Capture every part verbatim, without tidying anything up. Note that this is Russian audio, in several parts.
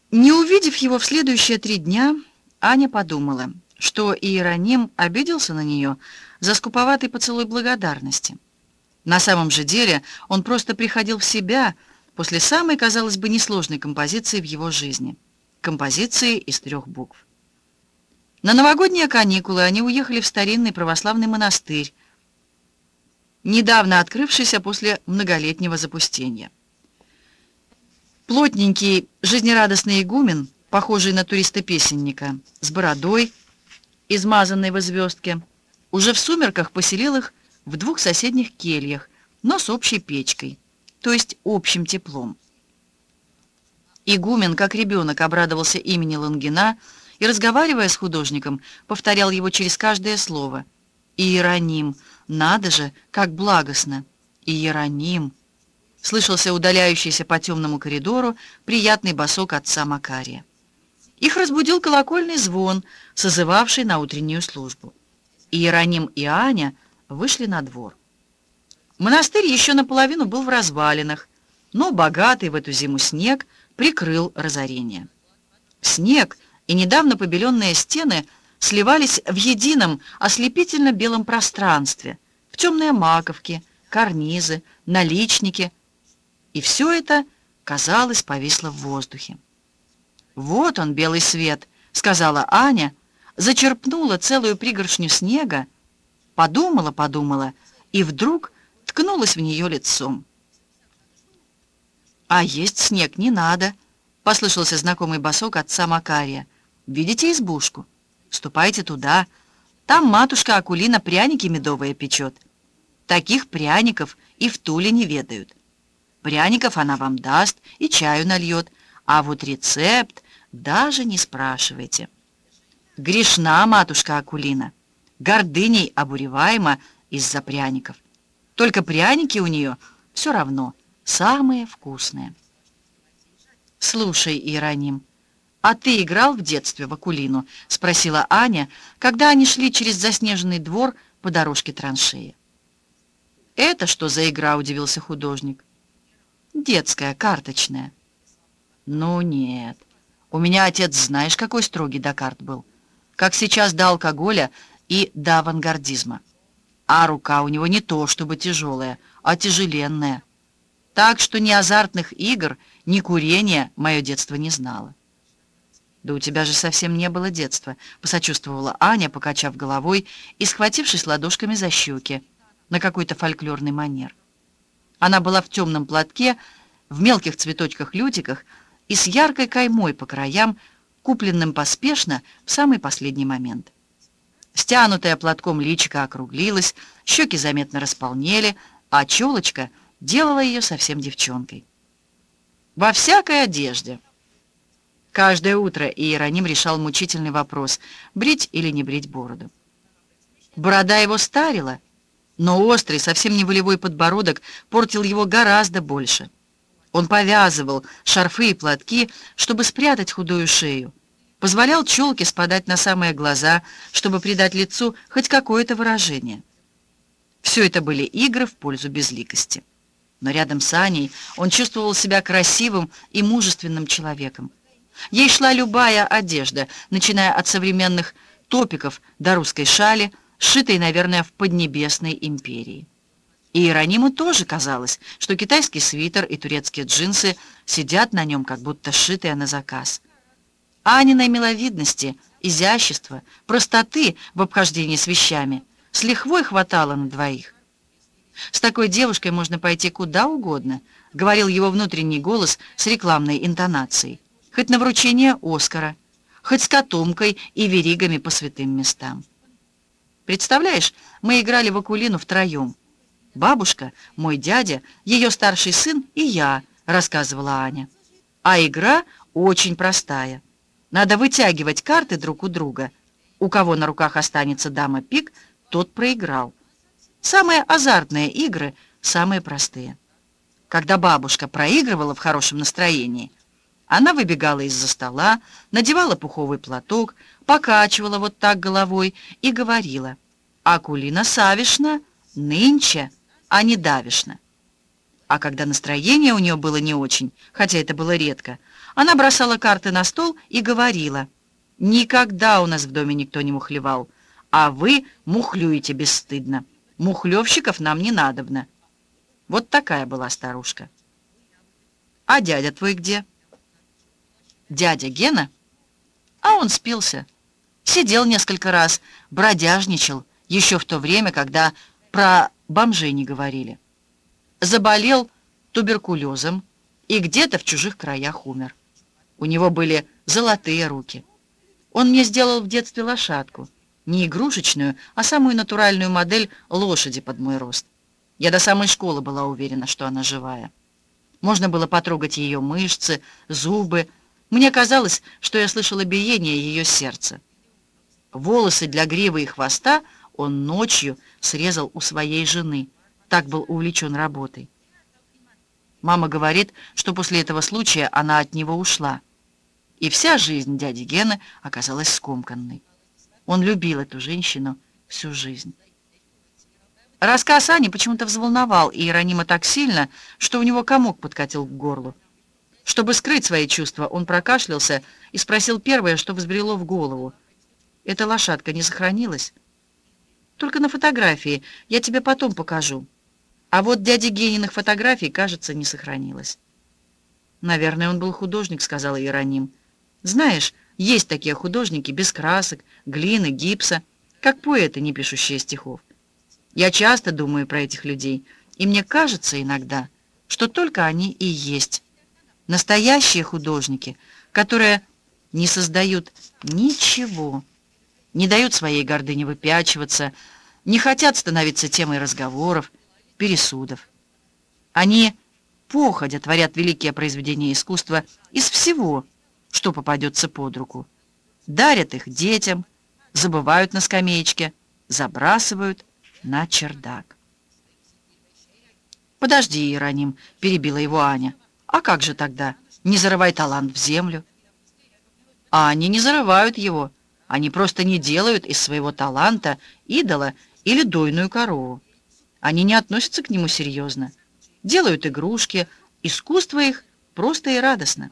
Не увидев его в следующие три дня, Аня подумала, что Иероним обиделся на нее за скуповатый поцелуй благодарности. На самом же деле он просто приходил в себя после самой, казалось бы, несложной композиции в его жизни. Композиции из трех букв. На новогодние каникулы они уехали в старинный православный монастырь, недавно открывшийся после многолетнего запустения. Плотненький, жизнерадостный игумен, похожий на туриста-песенника, с бородой, измазанной в звездке, уже в сумерках поселил их в двух соседних кельях, но с общей печкой, то есть общим теплом. Игумен, как ребенок, обрадовался имени Лунгина и, разговаривая с художником, повторял его через каждое слово. «Иероним! Надо же, как благостно! Иероним!» Слышался удаляющийся по темному коридору приятный босок отца Макария. Их разбудил колокольный звон, созывавший на утреннюю службу. Иероним и Аня вышли на двор. Монастырь еще наполовину был в развалинах, но богатый в эту зиму снег прикрыл разорение. Снег и недавно побеленные стены сливались в едином ослепительно-белом пространстве, в темные маковки, карнизы, наличники, и все это, казалось, повисло в воздухе. «Вот он, белый свет», — сказала Аня, зачерпнула целую пригоршню снега, подумала, подумала, и вдруг ткнулась в нее лицом. «А есть снег не надо», — послышался знакомый босок отца Макария. «Видите избушку? Ступайте туда. Там матушка Акулина пряники медовые печет. Таких пряников и в Туле не ведают. Пряников она вам даст и чаю нальет, а вот рецепт даже не спрашивайте. Грешна матушка Акулина, гордыней обуреваема из-за пряников. Только пряники у нее все равно самые вкусные». «Слушай, Иероним, а ты играл в детстве в Акулину?» — спросила Аня, когда они шли через заснеженный двор по дорожке траншеи. «Это что за игра?» — удивился художник. «Детская, карточная». «Ну нет, у меня отец, знаешь, какой строгий до карт был, как сейчас до алкоголя и до авангардизма. А рука у него не то чтобы тяжелая, а тяжеленная. Так что ни азартных игр, ни курения мое детство не знало». «Да у тебя же совсем не было детства», — посочувствовала Аня, покачав головой и схватившись ладошками за щеки на какой-то фольклорный манер. Она была в темном платке, в мелких цветочках-лютиках и с яркой каймой по краям, купленным поспешно в самый последний момент. Стянутая платком личико округлилась, щеки заметно располнели, а челочка делала ее совсем девчонкой. Во всякой одежде. Каждое утро Иероним решал мучительный вопрос, брить или не брить бороду. Борода его старила, но острый, совсем не волевой подбородок портил его гораздо больше. Он повязывал шарфы и платки, чтобы спрятать худую шею, позволял челке спадать на самые глаза, чтобы придать лицу хоть какое-то выражение. Все это были игры в пользу безликости. Но рядом с Аней он чувствовал себя красивым и мужественным человеком. Ей шла любая одежда, начиная от современных топиков до русской шали, сшитой, наверное, в Поднебесной империи. И Иерониму тоже казалось, что китайский свитер и турецкие джинсы сидят на нем, как будто сшитые на заказ. Аниной миловидности, изящества, простоты в обхождении с вещами с лихвой хватало на двоих. «С такой девушкой можно пойти куда угодно», — говорил его внутренний голос с рекламной интонацией, «хоть на вручение Оскара, хоть с котомкой и веригами по святым местам». Представляешь, мы играли в Акулину втроем. Бабушка, мой дядя, ее старший сын и я, рассказывала Аня. А игра очень простая. Надо вытягивать карты друг у друга. У кого на руках останется дама пик, тот проиграл. Самые азартные игры, самые простые. Когда бабушка проигрывала в хорошем настроении, она выбегала из-за стола, надевала пуховый платок, покачивала вот так головой и говорила: «Акулина Савишна, нынче, а не давишна». А когда настроение у нее было не очень, хотя это было редко, она бросала карты на стол и говорила: «Никогда у нас в доме никто не мухлевал, а вы мухлюете бесстыдно. Мухлевщиков нам не надобно». Вот такая была старушка. «А дядя твой где?» «Дядя Гена?» А он спился. Сидел несколько раз, бродяжничал, еще в то время, когда про бомжей не говорили. Заболел туберкулезом и где-то в чужих краях умер. У него были золотые руки. Он мне сделал в детстве лошадку, не игрушечную, а самую натуральную модель лошади под мой рост. Я до самой школы была уверена, что она живая. Можно было потрогать ее мышцы, зубы. Мне казалось, что я слышала биение ее сердца. Волосы для гривы и хвоста он ночью срезал у своей жены. Так был увлечен работой. Мама говорит, что после этого случая она от него ушла. И вся жизнь дяди Гены оказалась скомканной. Он любил эту женщину всю жизнь. Рассказ Ани почему-то взволновал Иеронима так сильно, что у него комок подкатил к горлу. Чтобы скрыть свои чувства, он прокашлялся и спросил первое, что взбрело в голову. «Эта лошадка не сохранилась?» «Только на фотографии. Я тебе потом покажу. А вот дяди Гениных фотографий, кажется, не сохранилось». «Наверное, он был художник», — сказал Иероним. «Знаешь, есть такие художники без красок, глины, гипса, как поэты, не пишущие стихов. Я часто думаю про этих людей, и мне кажется иногда, что только они и есть настоящие художники, которые не создают ничего, не дают своей гордыне выпячиваться, не хотят становиться темой разговоров, пересудов. Они походя творят великие произведения искусства из всего, что попадется под руку, дарят их детям, забывают на скамеечке, забрасывают на чердак. «Подожди, Иероним», — перебила его Аня. «А как же тогда? Не зарывай талант в землю». А они не зарывают его. Они просто не делают из своего таланта идола или дойную корову. Они не относятся к нему серьезно. Делают игрушки, искусство их просто и радостно.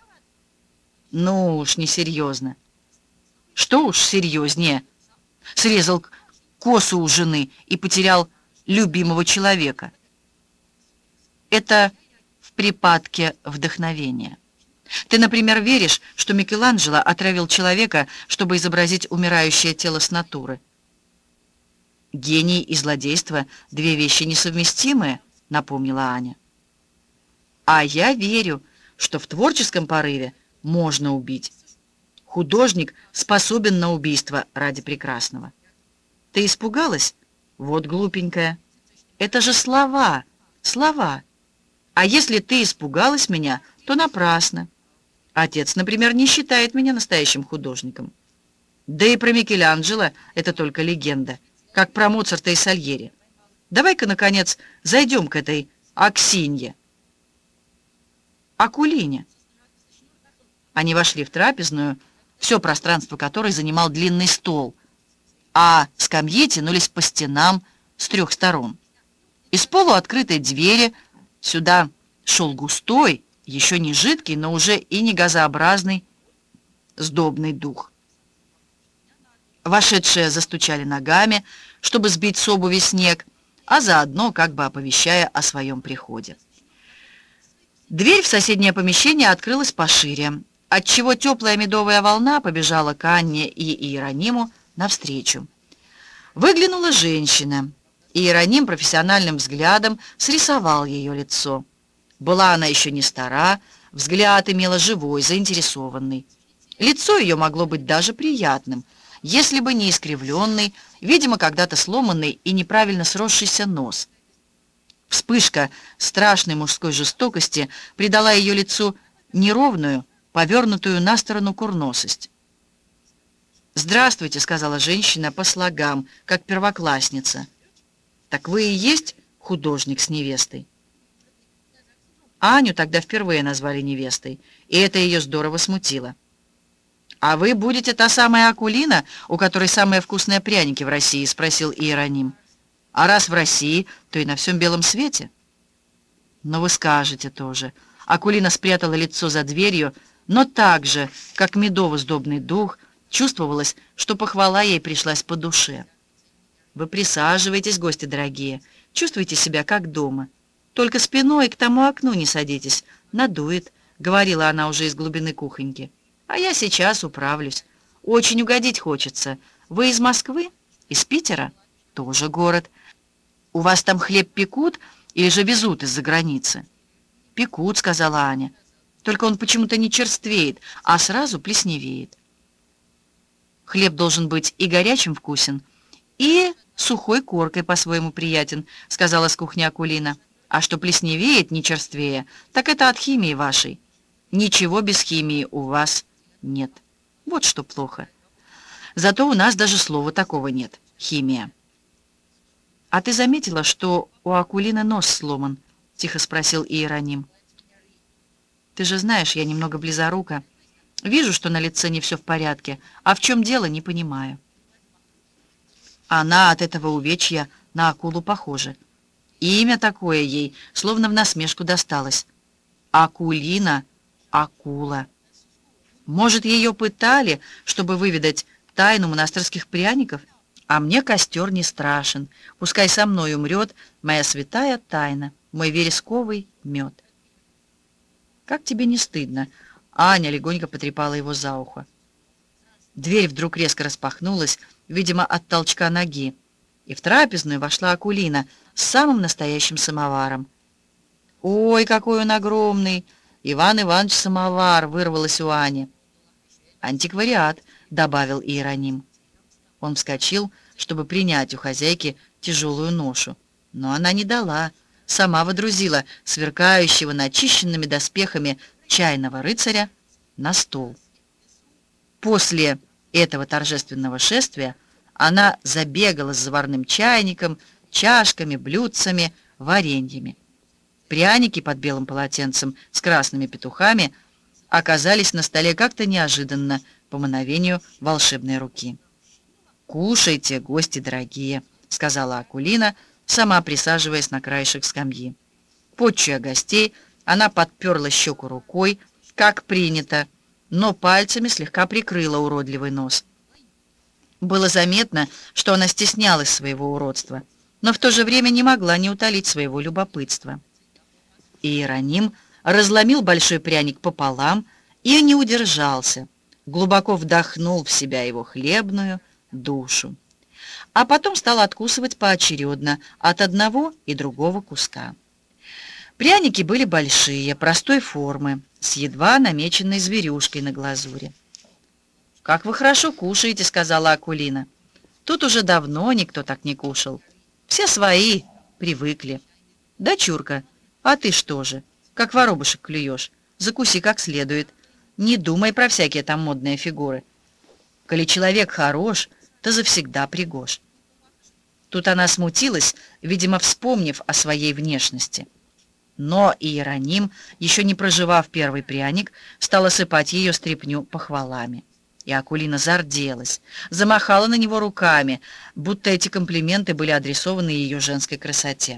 Ну уж не серьезно. Что уж серьезнее? Срезал косу у жены и потерял любимого человека. Это в припадке вдохновения. Ты, например, веришь, что Микеланджело отравил человека, чтобы изобразить умирающее тело с натуры? Гений и злодейство — две вещи несовместимые, напомнила Аня. А я верю, что в творческом порыве можно убить. Художник способен на убийство ради прекрасного. Ты испугалась? Вот глупенькая. Это же слова, слова. А если ты испугалась меня, то напрасно. Отец, например, не считает меня настоящим художником. Да и про Микеланджело это только легенда, как про Моцарта и Сальери. Давай-ка, наконец, зайдем к этой Аксинье. Акулине. Они вошли в трапезную, все пространство которой занимал длинный стол, а скамьи тянулись по стенам с трех сторон. Из полуоткрытой двери сюда шел густой, еще не жидкий, но уже и не газообразный, сдобный дух. Вошедшие застучали ногами, чтобы сбить с обуви снег, а заодно как бы оповещая о своем приходе. Дверь в соседнее помещение открылась пошире, отчего теплая медовая волна побежала к Анне и Иерониму навстречу. Выглянула женщина, и Иероним профессиональным взглядом срисовал ее лицо. Была она еще не стара, взгляд имела живой, заинтересованный. Лицо ее могло быть даже приятным, если бы не искривленный, видимо, когда-то сломанный и неправильно сросшийся нос. Вспышка страшной мужской жестокости придала ее лицу неровную, повернутую на сторону курносость. «Здравствуйте», — сказала женщина по слогам, как первоклассница. «Так вы и есть художник с невестой?» Аню тогда впервые назвали невестой, и это ее здорово смутило. «А вы будете та самая Акулина, у которой самые вкусные пряники в России?» — спросил Иероним. «А раз в России, то и на всем белом свете». Но вы скажете тоже. Акулина спрятала лицо за дверью, но так же, как медово-сдобный дух, чувствовалось, что похвала ей пришлась по душе. Вы присаживайтесь, гости дорогие, чувствуйте себя как дома. Только спиной к тому окну не садитесь, надует, говорила она уже из глубины кухоньки. А я сейчас управлюсь. Очень угодить хочется. Вы из Москвы? Из Питера? Тоже город. У вас там хлеб пекут или же везут из-за границы? Пекут, сказала Аня. Только он почему-то не черствеет, а сразу плесневеет. Хлеб должен быть и горячим вкусен, и сухой коркой по-своему приятен, сказала с кухни Акулина. А что плесневеет, не черствее, так это от химии вашей. Ничего без химии у вас нет. Вот что плохо. Зато у нас даже слова такого нет. Химия. «А ты заметила, что у Акулины нос сломан?» — тихо спросил Иероним. «Ты же знаешь, я немного близорука. Вижу, что на лице не все в порядке, а в чем дело, не понимаю». Она от этого увечья на акулу похожа. Имя такое ей, словно в насмешку досталось. Акулина, акула. Может, ее пытали, чтобы выведать тайну монастырских пряников? А мне костер не страшен. Пускай со мной умрет моя святая тайна, мой вересковый мед. Как тебе не стыдно? Аня легонько потрепала его за ухо. Дверь вдруг резко распахнулась, видимо, от толчка ноги, и в трапезную вошла Акулина с самым настоящим самоваром. «Ой, какой он огромный! Иван Иванович самовар!» — вырвалось у Ани. «Антиквариат», — добавил Иероним. Он вскочил, чтобы принять у хозяйки тяжелую ношу, но она не дала, сама водрузила сверкающего начищенными доспехами чайного рыцаря на стол. После этого торжественного шествия она забегала с заварным чайником, чашками, блюдцами, вареньями. Пряники под белым полотенцем с красными петухами оказались на столе как-то неожиданно, по мановению волшебной руки. «Кушайте, гости дорогие», — сказала Акулина, сама присаживаясь на краешек скамьи. Почуя гостей, она подперла щеку рукой, как принято, но пальцами слегка прикрыла уродливый нос. Было заметно, что она стеснялась своего уродства, но в то же время не могла не утолить своего любопытства. Иероним разломил большой пряник пополам и не удержался, глубоко вдохнул в себя его хлебную душу, а потом стал откусывать поочередно от одного и другого куска. Пряники были большие, простой формы, с едва намеченной зверюшкой на глазури. «Как вы хорошо кушаете», — сказала Акулина. «Тут уже давно никто так не кушал. Все свои, привыкли. Дочурка, а ты что же, как воробушек клюешь? Закуси как следует. Не думай про всякие там модные фигуры. Коли человек хорош, то завсегда пригож». Тут она смутилась, видимо, вспомнив о своей внешности. Но Иероним, еще не проживав первый пряник, стал осыпать ее стряпню похвалами. И Акулина зарделась, замахала на него руками, будто эти комплименты были адресованы ее женской красоте.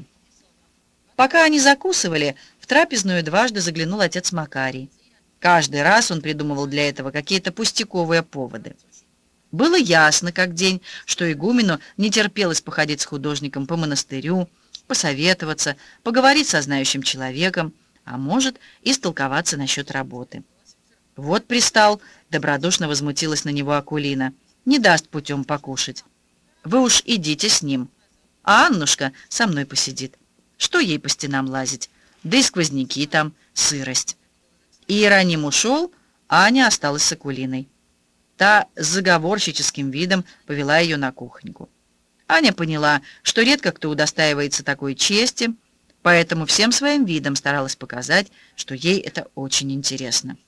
Пока они закусывали, в трапезную дважды заглянул отец Макарий. Каждый раз он придумывал для этого какие-то пустяковые поводы. Было ясно, как день, что игумену не терпелось походить с художником по монастырю, посоветоваться, поговорить со знающим человеком, а может, и столковаться насчет работы. «Вот пристал», — добродушно возмутилась на него Акулина, — «не даст путем покушать. Вы уж идите с ним, а Аннушка со мной посидит. Что ей по стенам лазить? Да и сквозняки там, сырость». Иероним ушел, а Аня осталась с Акулиной. Та с заговорщическим видом повела ее на кухоньку. Аня поняла, что редко кто удостаивается такой чести, поэтому всем своим видом старалась показать, что ей это очень интересно.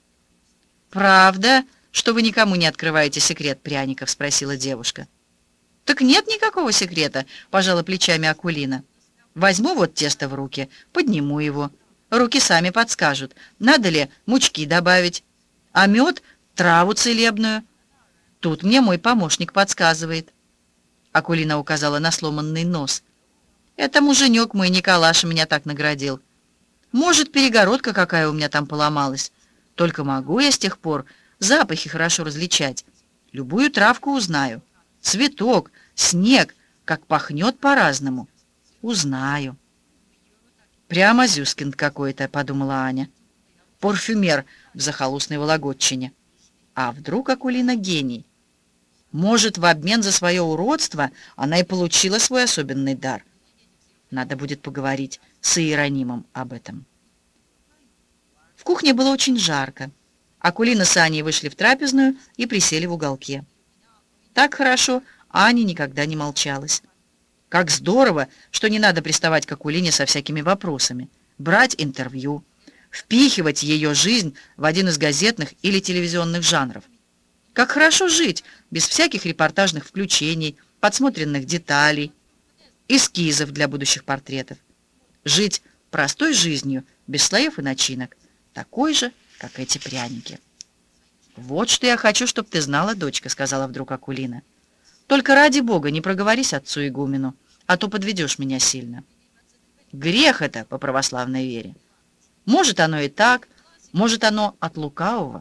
«Правда, что вы никому не открываете секрет пряников?» — спросила девушка. «Так нет никакого секрета», — пожала плечами Акулина. «Возьму вот тесто в руки, подниму его. Руки сами подскажут, надо ли мучки добавить, а мед — траву целебную. Тут мне мой помощник подсказывает». Акулина указала на сломанный нос. «Это муженек мой, Николаша, меня так наградил. Может, перегородка какая у меня там поломалась. Только могу я с тех пор запахи хорошо различать. Любую травку узнаю. Цветок, снег, как пахнет по-разному. Узнаю. Прямо Зюскинд какой-то, подумала Аня. Парфюмер в захолустной Вологодчине. А вдруг Акулина гений? Может, в обмен за свое уродство она и получила свой особенный дар. Надо будет поговорить с Иеронимом об этом. В кухне было очень жарко. Акулина с Аней вышли в трапезную и присели в уголке. Так хорошо Ане никогда не молчалась. Как здорово, что не надо приставать к Акулине со всякими вопросами, брать интервью, впихивать ее жизнь в один из газетных или телевизионных жанров. Как хорошо жить без всяких репортажных включений, подсмотренных деталей, эскизов для будущих портретов. Жить простой жизнью, без слоев и начинок, такой же, как эти пряники. «Вот что я хочу, чтобы ты знала, дочка», — сказала вдруг Акулина. «Только ради Бога не проговорись отцу игумену, а то подведешь меня сильно. Грех это по православной вере. Может, оно и так, может, оно от лукавого.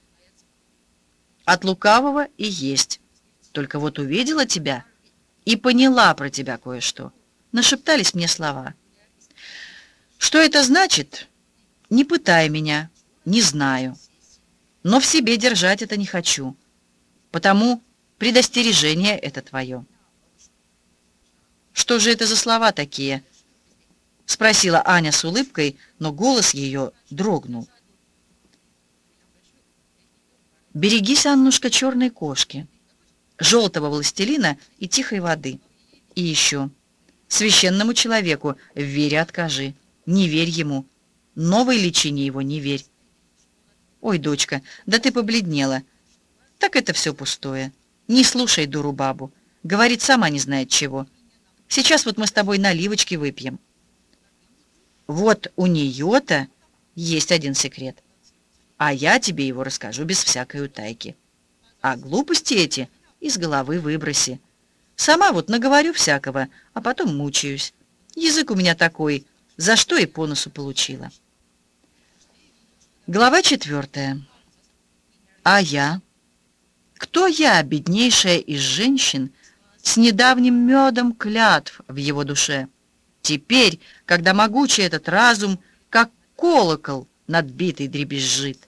От лукавого и есть. Только вот увидела тебя и поняла про тебя кое-что. Нашептались мне слова. Что это значит? Не пытай меня, не знаю. Но в себе держать это не хочу. Потому предостережение это твое». «Что же это за слова такие?» — спросила Аня с улыбкой, но голос ее дрогнул. «Берегись, Аннушка, черной кошки, желтого властелина и тихой воды. И еще, священному человеку в вере откажи, не верь ему, новой личине его не верь». «Ой, дочка, да ты побледнела. Так это все пустое. Не слушай дуру бабу. Говорит, сама не знает чего. Сейчас вот мы с тобой наливочки выпьем». Вот у нее-то есть один секрет, а я тебе его расскажу без всякой утайки. А глупости эти из головы выброси. Сама вот наговорю всякого, а потом мучаюсь. Язык у меня такой, за что и по носу получила. Глава четвертая. А я? Кто я, беднейшая из женщин, с недавним медом клятв в его душе? Теперь, когда могучий этот разум, как колокол надбитый, дребезжит.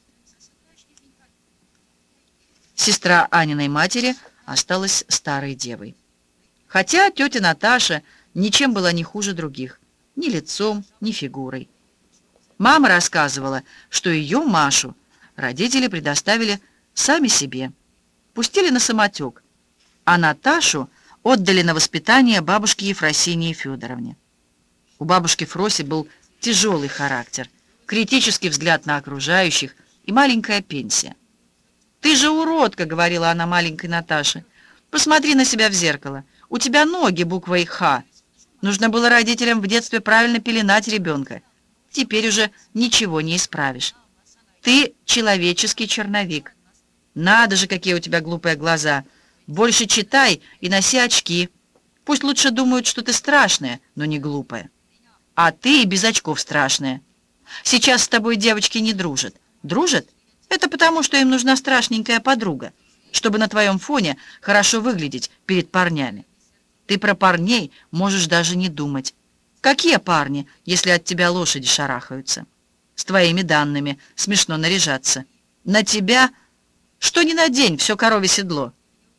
Сестра Аниной матери осталась старой девой. Хотя тетя Наташа ничем была не хуже других, ни лицом, ни фигурой. Мама рассказывала, что ее, Машу, родители предоставили сами себе, пустили на самотек, а Наташу отдали на воспитание бабушке Ефросинии Федоровне. У бабушки Фроси был тяжелый характер, критический взгляд на окружающих и маленькая пенсия. «Ты же уродка», — говорила она маленькой Наташе. «Посмотри на себя в зеркало. У тебя ноги буквой «Х». Нужно было родителям в детстве правильно пеленать ребенка. Теперь уже ничего не исправишь. Ты человеческий черновик. Надо же, какие у тебя глупые глаза. Больше читай и носи очки. Пусть лучше думают, что ты страшная, но не глупая. А ты и без очков страшная. Сейчас с тобой девочки не дружат. Дружат? Это потому, что им нужна страшненькая подруга, чтобы на твоем фоне хорошо выглядеть перед парнями. Ты про парней можешь даже не думать. Какие парни, если от тебя лошади шарахаются? С твоими данными смешно наряжаться. На тебя, что ни на день, все коровье седло.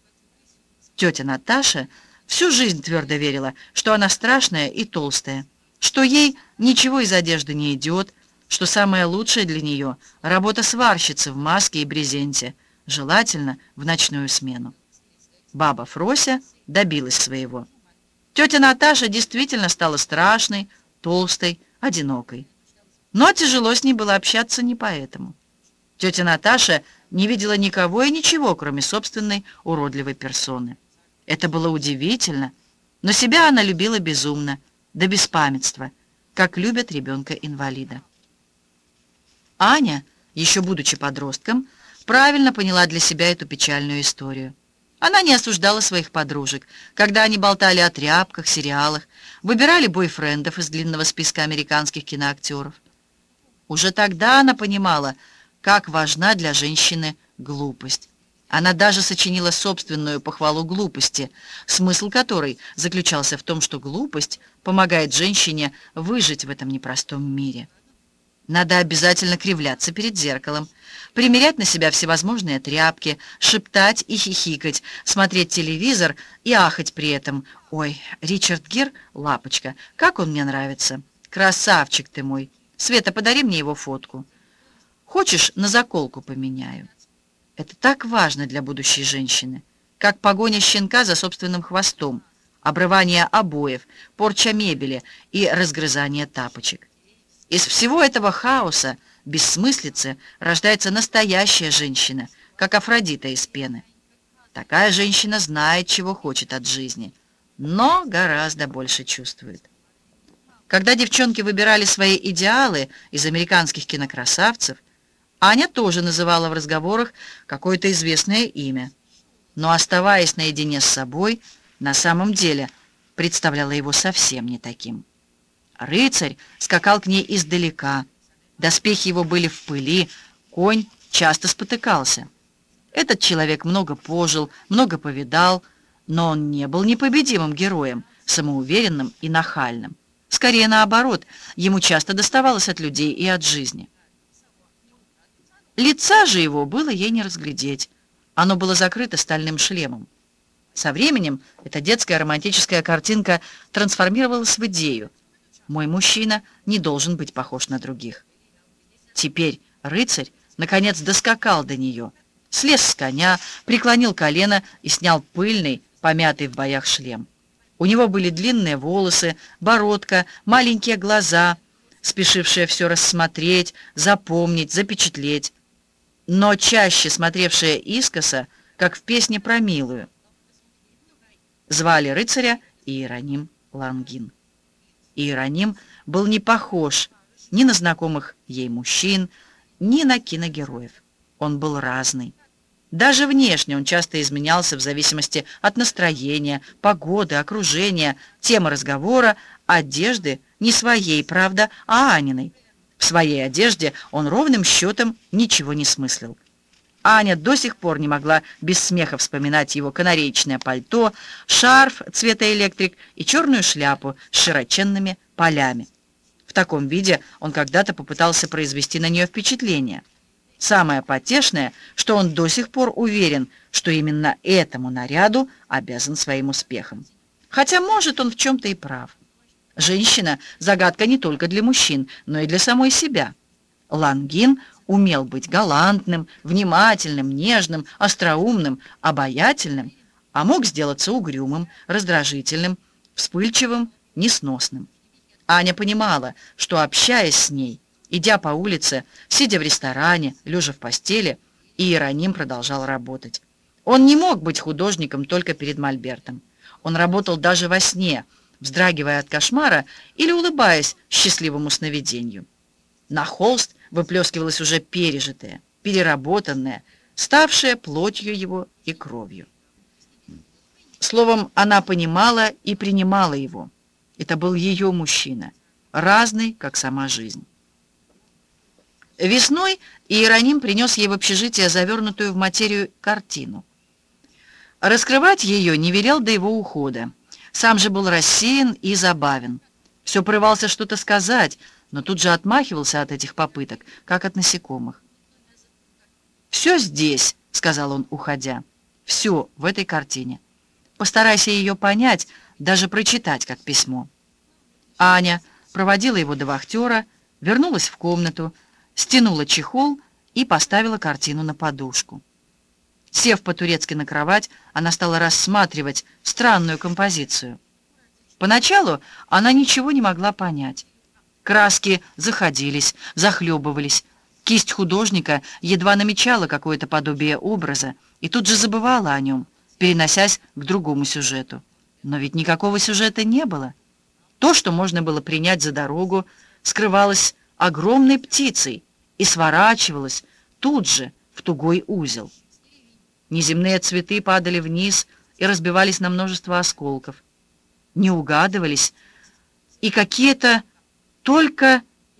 Тетя Наташа всю жизнь твердо верила, что она страшная и толстая, что ей ничего из одежды не идет, что самое лучшее для нее — работа сварщицы в маске и брезенте, желательно в ночную смену. Баба Фрося добилась своего. Тетя Наташа действительно стала страшной, толстой, одинокой. Но тяжело с ней было общаться не поэтому. Тетя Наташа не видела никого и ничего, кроме собственной уродливой персоны. Это было удивительно, но себя она любила безумно, до беспамятства, как любят ребенка-инвалида. Аня, еще будучи подростком, правильно поняла для себя эту печальную историю. Она не осуждала своих подружек, когда они болтали о тряпках, сериалах, выбирали бойфрендов из длинного списка американских киноактеров. Уже тогда она понимала, как важна для женщины глупость. Она даже сочинила собственную похвалу глупости, смысл которой заключался в том, что глупость помогает женщине выжить в этом непростом мире. Надо обязательно кривляться перед зеркалом, примерять на себя всевозможные тряпки, шептать и хихикать, смотреть телевизор и ахать при этом. «Ой, Ричард Гир, лапочка, как он мне нравится! Красавчик ты мой! Света, подари мне его фотку. Хочешь, на заколку поменяю?» Это так важно для будущей женщины, как погоня щенка за собственным хвостом, обрывание обоев, порча мебели и разгрызание тапочек. Из всего этого хаоса, бессмыслицы, рождается настоящая женщина, как Афродита из пены. Такая женщина знает, чего хочет от жизни, но гораздо больше чувствует. Когда девчонки выбирали свои идеалы из американских кинокрасавцев, Аня тоже называла в разговорах какое-то известное имя, но, оставаясь наедине с собой, на самом деле представляла его совсем не таким. Рыцарь скакал к ней издалека, доспехи его были в пыли, конь часто спотыкался. Этот человек много пожил, много повидал, но он не был непобедимым героем, самоуверенным и нахальным. Скорее наоборот, ему часто доставалось от людей и от жизни. Лица же его было ей не разглядеть. Оно было закрыто стальным шлемом. Со временем эта детская романтическая картинка трансформировалась в идею. Мой мужчина не должен быть похож на других. Теперь рыцарь наконец доскакал до нее, слез с коня, преклонил колено и снял пыльный, помятый в боях шлем. У него были длинные волосы, бородка, маленькие глаза, спешившие все рассмотреть, запомнить, запечатлеть, но чаще смотревшие искоса, как в песне про милую. Звали рыцаря Иероним Лангин. Иероним был не похож ни на знакомых ей мужчин, ни на киногероев. Он был разный. Даже внешне он часто изменялся в зависимости от настроения, погоды, окружения, темы разговора, одежды, не своей, правда, а Аниной. В своей одежде он ровным счетом ничего не смыслил. Аня до сих пор не могла без смеха вспоминать его канареечное пальто, шарф цвета электрик и черную шляпу с широченными полями. В таком виде он когда-то попытался произвести на нее впечатление. Самое потешное, что он до сих пор уверен, что именно этому наряду обязан своим успехом. Хотя, может, он в чем-то и прав. Женщина — загадка не только для мужчин, но и для самой себя. Лангин умел быть галантным, внимательным, нежным, остроумным, обаятельным, а мог сделаться угрюмым, раздражительным, вспыльчивым, несносным. Аня понимала, что, общаясь с ней, идя по улице, сидя в ресторане, лежа в постели, Иероним продолжал работать. Он не мог быть художником только перед мольбертом. Он работал даже во сне, вздрагивая от кошмара или улыбаясь счастливому сновидению. На холст выплескивалось уже пережитое, переработанное, ставшее плотью его и кровью. Словом, она понимала и принимала его. Это был ее мужчина, разный, как сама жизнь. Весной Иероним принес ей в общежитие завернутую в материю картину. Раскрывать ее не велел до его ухода. Сам же был рассеян и забавен. Все порывался что-то сказать, но тут же отмахивался от этих попыток, как от насекомых. «Все здесь», — сказал он, уходя, — «все в этой картине. Постарайся ее понять, даже прочитать, как письмо». Аня проводила его до вахтера, вернулась в комнату, стянула чехол и поставила картину на подушку. Сев по-турецки на кровать, она стала рассматривать странную композицию. Поначалу она ничего не могла понять. Краски заходились, захлебывались. Кисть художника едва намечала какое-то подобие образа и тут же забывала о нем, переносясь к другому сюжету. Но ведь никакого сюжета не было. То, что можно было принять за дорогу, скрывалось огромной птицей и сворачивалось тут же в тугой узел. Неземные цветы падали вниз и разбивались на множество осколков. Не угадывались и какие-то только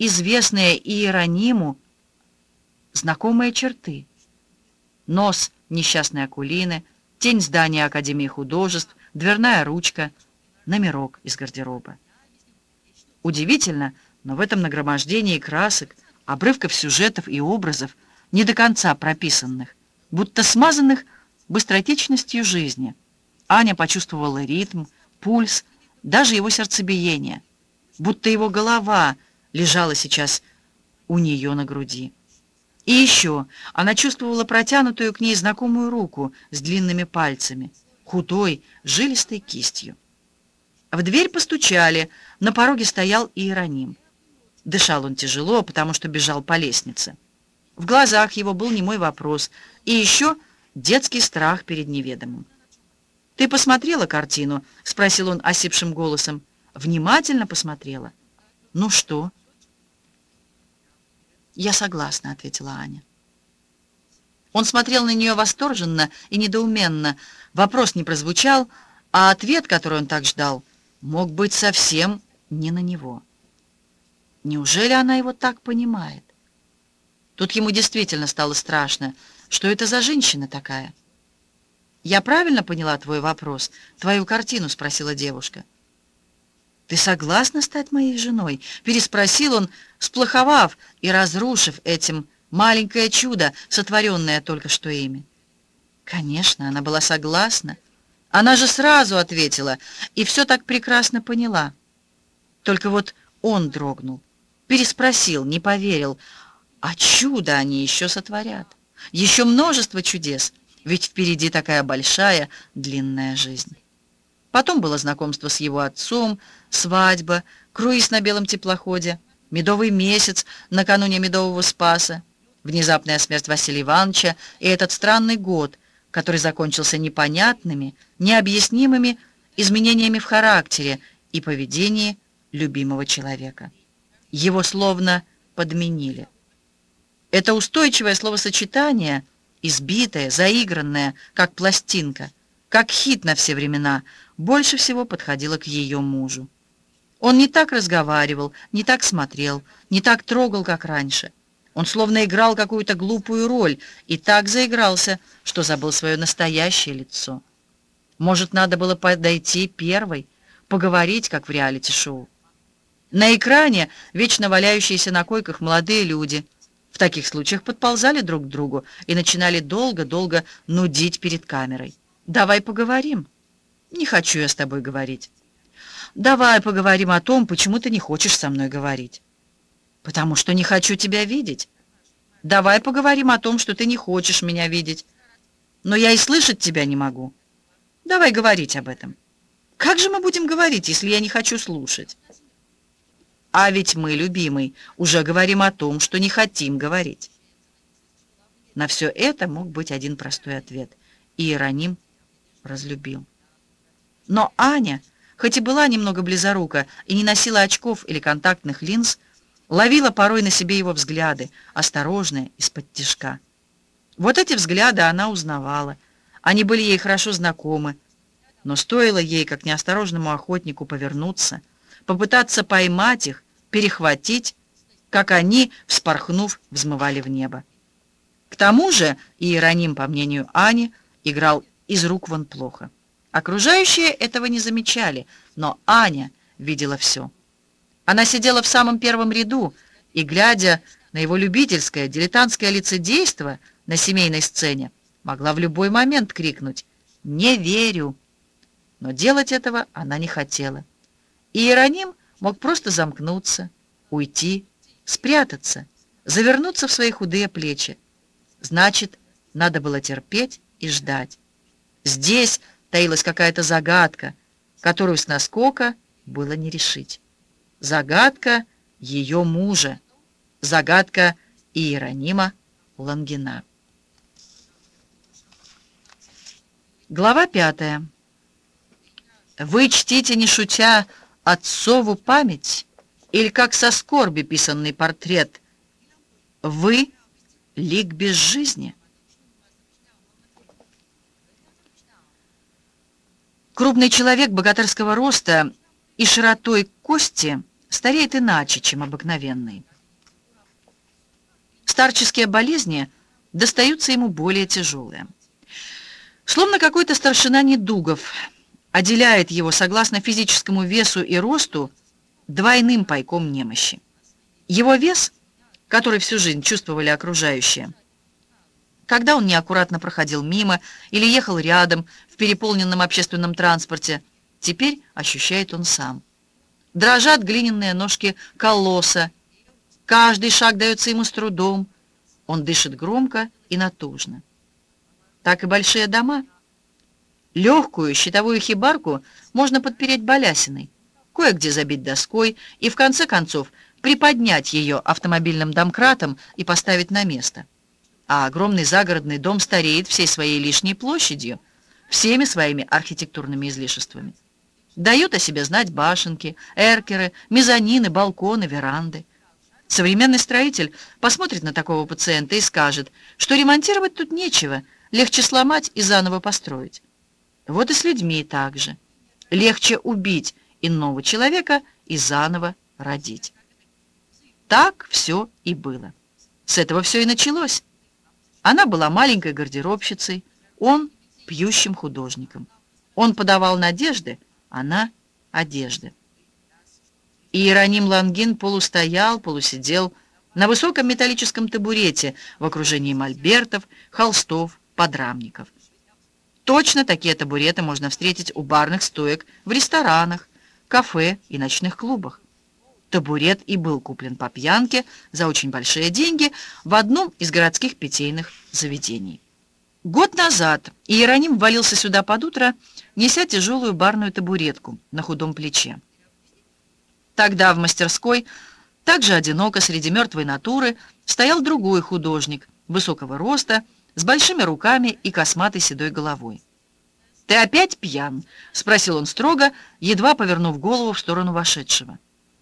известные Иерониму знакомые черты. Нос несчастной Акулины, тень здания Академии художеств, дверная ручка, номерок из гардероба. Удивительно, но в этом нагромождении красок, обрывков сюжетов и образов, не до конца прописанных, будто смазанных быстротечностью жизни, Аня почувствовала ритм, пульс, даже его сердцебиение, будто его голова лежала сейчас у нее на груди. И еще она чувствовала протянутую к ней знакомую руку с длинными пальцами, худой, жилистой кистью. В дверь постучали, на пороге стоял Иероним. Дышал он тяжело, потому что бежал по лестнице. В глазах его был немой вопрос, и еще детский страх перед неведомым. «Ты посмотрела картину?» — спросил он осипшим голосом. «Внимательно посмотрела». «Ну что?» «Я согласна», — ответила Аня. Он смотрел на нее восторженно и недоуменно. Вопрос не прозвучал, а ответ, который он так ждал, мог быть совсем не на него. Неужели она его так понимает? Тут ему действительно стало страшно. Что это за женщина такая? «Я правильно поняла твой вопрос, твою картину?» — спросила девушка. «Ты согласна стать моей женой?» — переспросил он, сплоховав и разрушив этим маленькое чудо, сотворенное только что ими. Конечно, она была согласна. Она же сразу ответила и все так прекрасно поняла. Только вот он дрогнул, переспросил, не поверил. А чудо они еще сотворят. Еще множество чудес, ведь впереди такая большая, длинная жизнь. Потом было знакомство с его отцом, свадьба, круиз на белом теплоходе, медовый месяц накануне Медового Спаса, внезапная смерть Василия Ивановича и этот странный год, который закончился непонятными, необъяснимыми изменениями в характере и поведении любимого человека. Его словно подменили. Это устойчивое словосочетание, избитое, заигранное, как пластинка, как хит на все времена, больше всего подходило к ее мужу. Он не так разговаривал, не так смотрел, не так трогал, как раньше. Он словно играл какую-то глупую роль и так заигрался, что забыл свое настоящее лицо. Может, надо было подойти первой, поговорить, как в реалити-шоу. На экране вечно валяющиеся на койках молодые люди в таких случаях подползали друг к другу и начинали долго-долго нудить перед камерой. «Давай поговорим». «Не хочу я с тобой говорить». «Давай поговорим о том, почему ты не хочешь со мной говорить». «Потому что не хочу тебя видеть». «Давай поговорим о том, что ты не хочешь меня видеть». «Но я и слышать тебя не могу». «Давай говорить об этом». «Как же мы будем говорить, если я не хочу слушать?» «А ведь мы, любимый, уже говорим о том, что не хотим говорить». На все это мог быть один простой ответ. Иероним разлюбил. Но Аня, хоть и была немного близорука и не носила очков или контактных линз, ловила порой на себе его взгляды, осторожные, из-под Вот эти взгляды она узнавала. Они были ей хорошо знакомы. Но стоило ей, как неосторожному охотнику, повернуться, попытаться поймать их, перехватить, как они, вспорхнув, взмывали в небо. К тому же Иероним, по мнению Ани, играл из рук вон плохо. Окружающие этого не замечали, но Аня видела все. Она сидела в самом первом ряду и, глядя на его любительское, дилетантское лицедейство на семейной сцене, могла в любой момент крикнуть «Не верю!». Но делать этого она не хотела. Иероним мог просто замкнуться, уйти, спрятаться, завернуться в свои худые плечи. Значит, надо было терпеть и ждать. Здесь таилась какая-то загадка, которую с наскока было не решить. Загадка ее мужа, загадка Иеронима Лангина. Глава пятая. Вы чтите, не шутя, отцову память, или как со скорби писанный портрет? Вы — лик без жизни. Крупный человек богатырского роста и широтой кости стареет иначе, чем обыкновенный. Старческие болезни достаются ему более тяжелые. Словно какой-то старшина недугов отделяет его, согласно физическому весу и росту, двойным пайком немощи. Его вес, который всю жизнь чувствовали окружающие, когда он неаккуратно проходил мимо или ехал рядом в переполненном общественном транспорте, теперь ощущает он сам. Дрожат глиняные ножки колосса, каждый шаг дается ему с трудом, он дышит громко и натужно. Так и большие дома. Легкую щитовую хибарку можно подпереть балясиной, кое-где забить доской и, в конце концов, приподнять ее автомобильным домкратом и поставить на место. А огромный загородный дом стареет всей своей лишней площадью, всеми своими архитектурными излишествами. Дают о себе знать башенки, эркеры, мезонины, балконы, веранды. Современный строитель посмотрит на такого пациента и скажет, что ремонтировать тут нечего, легче сломать и заново построить. Вот и с людьми так же. Легче убить иного человека и заново родить. Так все и было. С этого все и началось. Она была маленькой гардеробщицей, он пьющим художником. Он подавал надежды, она — одежды. Иероним Лангин полустоял, полусидел на высоком металлическом табурете в окружении мольбертов, холстов, подрамников. Точно такие табуреты можно встретить у барных стоек в ресторанах, кафе и ночных клубах. Табурет и был куплен по пьянке за очень большие деньги в одном из городских питейных заведений. Год назад Иероним ввалился сюда под утро, неся тяжелую барную табуретку на худом плече. Тогда в мастерской, также одиноко среди мертвой натуры, стоял другой художник, высокого роста, с большими руками и косматой седой головой. «Ты опять пьян?» — спросил он строго, едва повернув голову в сторону вошедшего.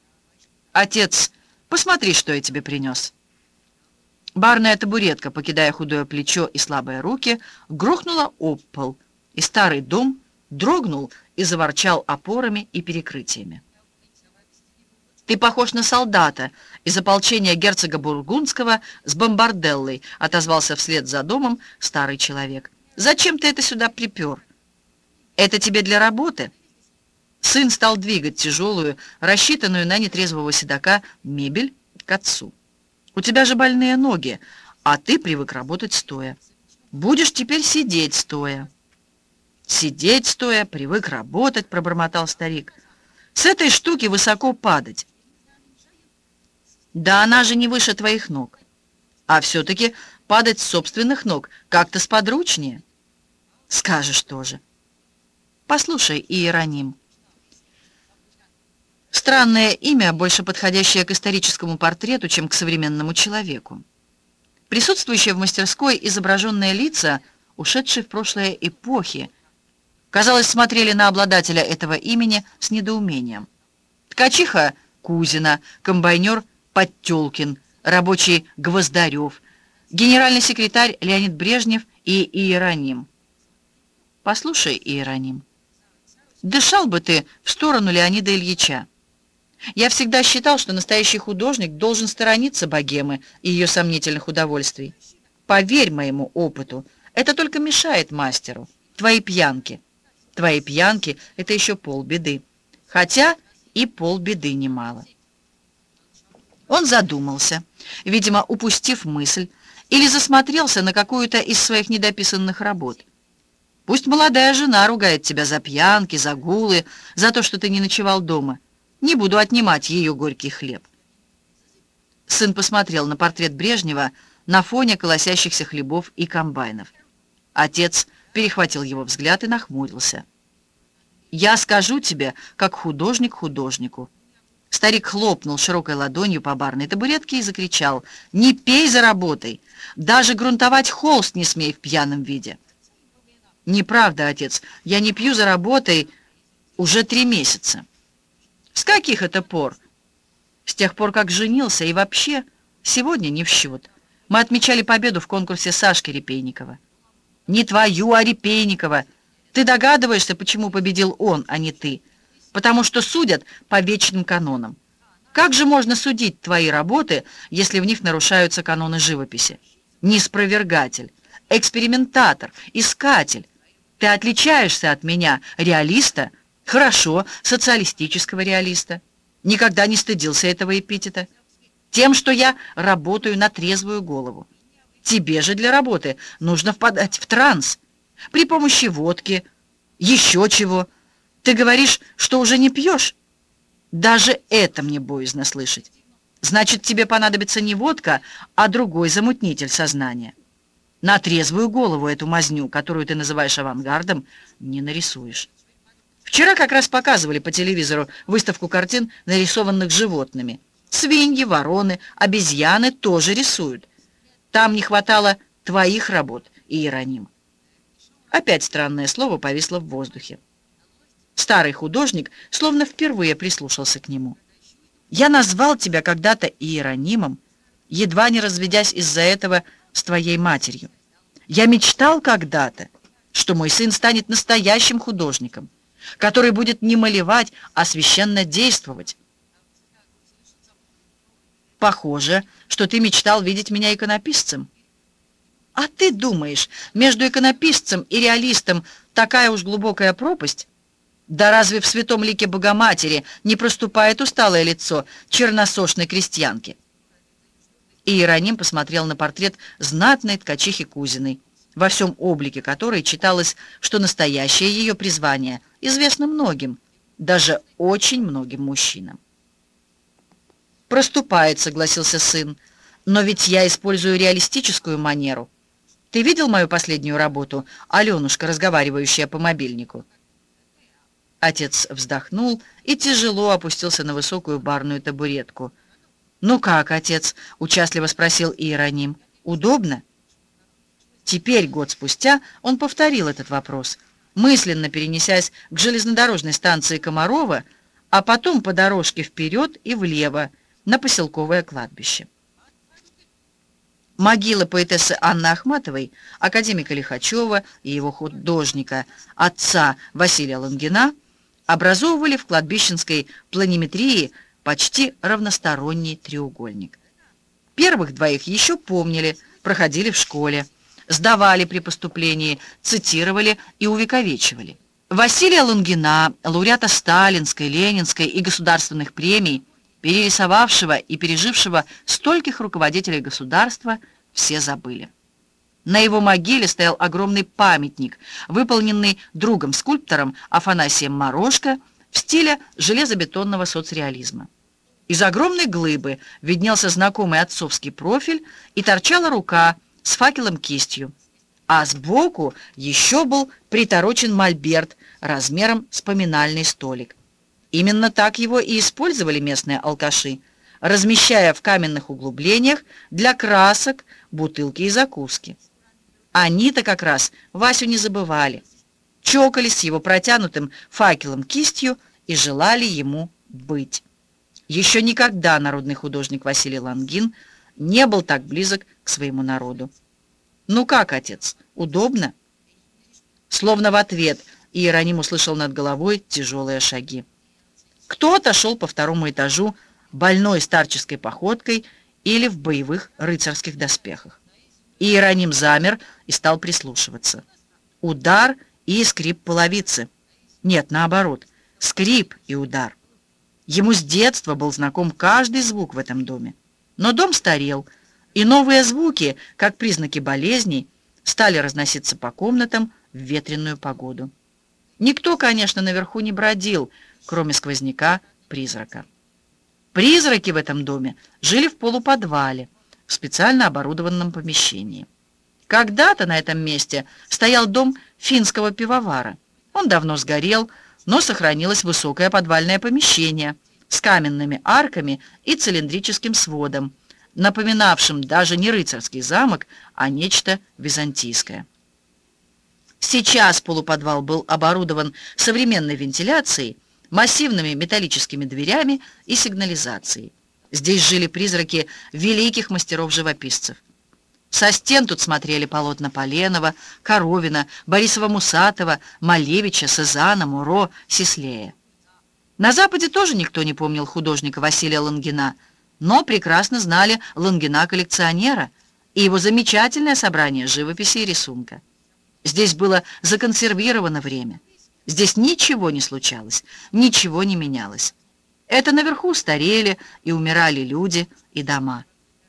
«Отец, посмотри, что я тебе принес». Барная табуретка, покидая худое плечо и слабые руки, грохнула об пол, и старый дом дрогнул и заворчал опорами и перекрытиями. «Ты похож на солдата из ополчения герцога Бургундского с бомбарделлой», — отозвался вслед за домом старый человек. «Зачем ты это сюда припер? Это тебе для работы?» Сын стал двигать тяжелую, рассчитанную на нетрезвого седока мебель к отцу. «У тебя же больные ноги, а ты привык работать стоя. Будешь теперь сидеть стоя». «Сидеть стоя, привык работать», — пробормотал старик. «С этой штуки высоко падать». «Да она же не выше твоих ног. А все-таки падать с собственных ног как-то сподручнее». «Скажешь тоже». «Послушай, Иероним». Странное имя, больше подходящее к историческому портрету, чем к современному человеку. Присутствующие в мастерской изображенные лица, ушедшие в прошлое эпохи, казалось, смотрели на обладателя этого имени с недоумением. Ткачиха Кузина, комбайнер Подтёлкин, рабочий Гвоздарев, генеральный секретарь Леонид Брежнев и Иероним. «Послушай, Иероним, дышал бы ты в сторону Леонида Ильича. Я всегда считал, что настоящий художник должен сторониться богемы и ее сомнительных удовольствий. Поверь моему опыту, это только мешает мастеру. Твои пьянки. Твои пьянки — это еще полбеды. Хотя и полбеды немало». Он задумался, видимо, упустив мысль, или засмотрелся на какую-то из своих недописанных работ. «Пусть молодая жена ругает тебя за пьянки, за гулы, за то, что ты не ночевал дома. Не буду отнимать ее горький хлеб». Сын посмотрел на портрет Брежнева на фоне колосящихся хлебов и комбайнов. Отец перехватил его взгляд и нахмурился. «Я скажу тебе, как художник художнику». Старик хлопнул широкой ладонью по барной табуретке и закричал: «Не пей за работой! Даже грунтовать холст не смей в пьяном виде!» «Неправда, отец, я не пью за работой уже три месяца». «С каких это пор?» «С тех пор, как женился, и вообще сегодня не в счет. Мы отмечали победу в конкурсе Сашки Репейникова». «Не твою, а Репейникова. Ты догадываешься, почему победил он, а не ты? Потому что судят по вечным канонам. Как же можно судить твои работы, если в них нарушаются каноны живописи? Неспровергатель, экспериментатор, искатель. Ты отличаешься от меня, реалиста, хорошо, социалистического реалиста. Никогда не стыдился этого эпитета. Тем, что я работаю на трезвую голову. Тебе же для работы нужно впадать в транс. При помощи водки, еще чего. Ты говоришь, что уже не пьешь? Даже это мне боязно слышать. Значит, тебе понадобится не водка, а другой замутнитель сознания. На трезвую голову эту мазню, которую ты называешь авангардом, не нарисуешь. Вчера как раз показывали по телевизору выставку картин, нарисованных животными. Свиньи, вороны, обезьяны тоже рисуют. Там не хватало твоих работ, Иероним. Опять странное слово повисло в воздухе. Старый художник словно впервые прислушался к нему. «Я назвал тебя когда-то Иеронимом, едва не разведясь из-за этого с твоей матерью. Я мечтал когда-то, что мой сын станет настоящим художником, который будет не малевать, а священно действовать. Похоже, что ты мечтал видеть меня иконописцем. А ты думаешь, между иконописцем и реалистом такая уж глубокая пропасть? Да разве в святом лике Богоматери не проступает усталое лицо черносошной крестьянки?» Иероним посмотрел на портрет знатной ткачихи Кузиной, во всем облике которой читалось, что настоящее ее призвание известно многим, даже очень многим мужчинам. «Проступает», — согласился сын, — «но ведь я использую реалистическую манеру. Ты видел мою последнюю работу, Аленушка, разговаривающая по мобильнику?» Отец вздохнул и тяжело опустился на высокую барную табуретку. «Ну как, отец?» — участливо спросил Иероним. «Удобно?» Теперь, год спустя, он повторил этот вопрос, мысленно перенесясь к железнодорожной станции Комарова, а потом по дорожке вперед и влево на поселковое кладбище. Могила поэтессы Анны Ахматовой, академика Лихачева и его художника, отца Василия Лунгина, образовывали в кладбищенской планиметрии почти равносторонний треугольник. Первых двоих еще помнили, проходили в школе, сдавали при поступлении, цитировали и увековечивали. Василия Лунгина, лауреата Сталинской, Ленинской и государственных премий, перерисовавшего и пережившего стольких руководителей государства, все забыли. На его могиле стоял огромный памятник, выполненный другом-скульптором Афанасием Морошко в стиле железобетонного соцреализма. Из огромной глыбы виднелся знакомый отцовский профиль и торчала рука с факелом-кистью, а сбоку еще был приторочен мольберт размером с поминальный столик. Именно так его и использовали местные алкаши, размещая в каменных углублениях для красок бутылки и закуски. Они-то как раз Васю не забывали, чокались с его протянутым факелом кистью и желали ему быть. Еще никогда народный художник Василий Лунгин не был так близок к своему народу. «Ну как, отец, удобно?» Словно в ответ Иероним услышал над головой тяжелые шаги. Кто-то шел по второму этажу больной старческой походкой или в боевых рыцарских доспехах. Иероним замер и стал прислушиваться. Удар и скрип половицы. Нет, наоборот, скрип и удар. Ему с детства был знаком каждый звук в этом доме. Но дом старел, и новые звуки, как признаки болезней, стали разноситься по комнатам в ветреную погоду. Никто, конечно, наверху не бродил, кроме сквозняка-призрака. Призраки в этом доме жили в полуподвале, в специально оборудованном помещении. Когда-то на этом месте стоял дом финского пивовара. Он давно сгорел, но сохранилось высокое подвальное помещение с каменными арками и цилиндрическим сводом, напоминавшим даже не рыцарский замок, а нечто византийское. Сейчас полуподвал был оборудован современной вентиляцией, массивными металлическими дверями и сигнализацией. Здесь жили призраки великих мастеров-живописцев. Со стен тут смотрели полотна Поленова, Коровина, Борисова-Мусатова, Малевича, Сезанна, Муро, Сислея. На Западе тоже никто не помнил художника Василия Лонгина, но прекрасно знали Лонгина-коллекционера и его замечательное собрание живописи и рисунка. Здесь было законсервировано время. Здесь ничего не случалось, ничего не менялось. Это наверху старели и умирали люди и дома.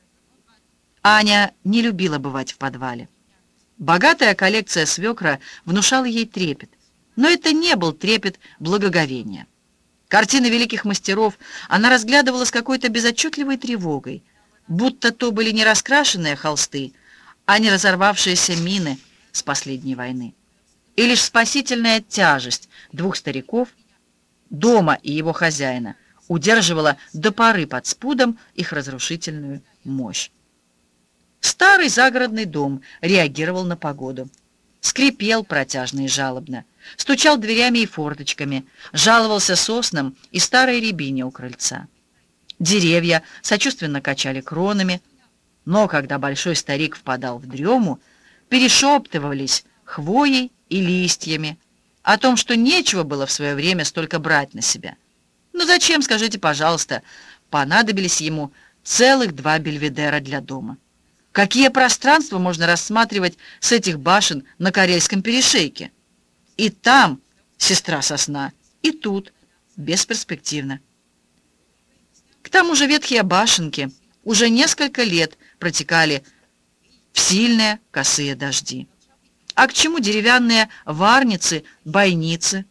Аня не любила бывать в подвале. Богатая коллекция свекра внушала ей трепет, но это не был трепет благоговения. Картины великих мастеров она разглядывала с какой-то безотчетливой тревогой, будто то были не раскрашенные холсты, а не разорвавшиеся мины с последней войны. И лишь спасительная тяжесть двух стариков, дома и его хозяина, удерживала до поры под спудом их разрушительную мощь. Старый загородный дом реагировал на погоду. Скрипел протяжно и жалобно, стучал дверями и форточками, жаловался соснам и старой рябине у крыльца. Деревья сочувственно качали кронами, но когда большой старик впадал в дрему, перешептывались хвоей и листьями о том, что нечего было в свое время столько брать на себя. Ну зачем, скажите, пожалуйста, понадобились ему целых два бельведера для дома? Какие пространства можно рассматривать с этих башен на Карельском перешейке? И там сестра сосна, и тут бесперспективно. К тому же ветхие башенки уже несколько лет протекали в сильные косые дожди. А к чему деревянные варницы, бойницы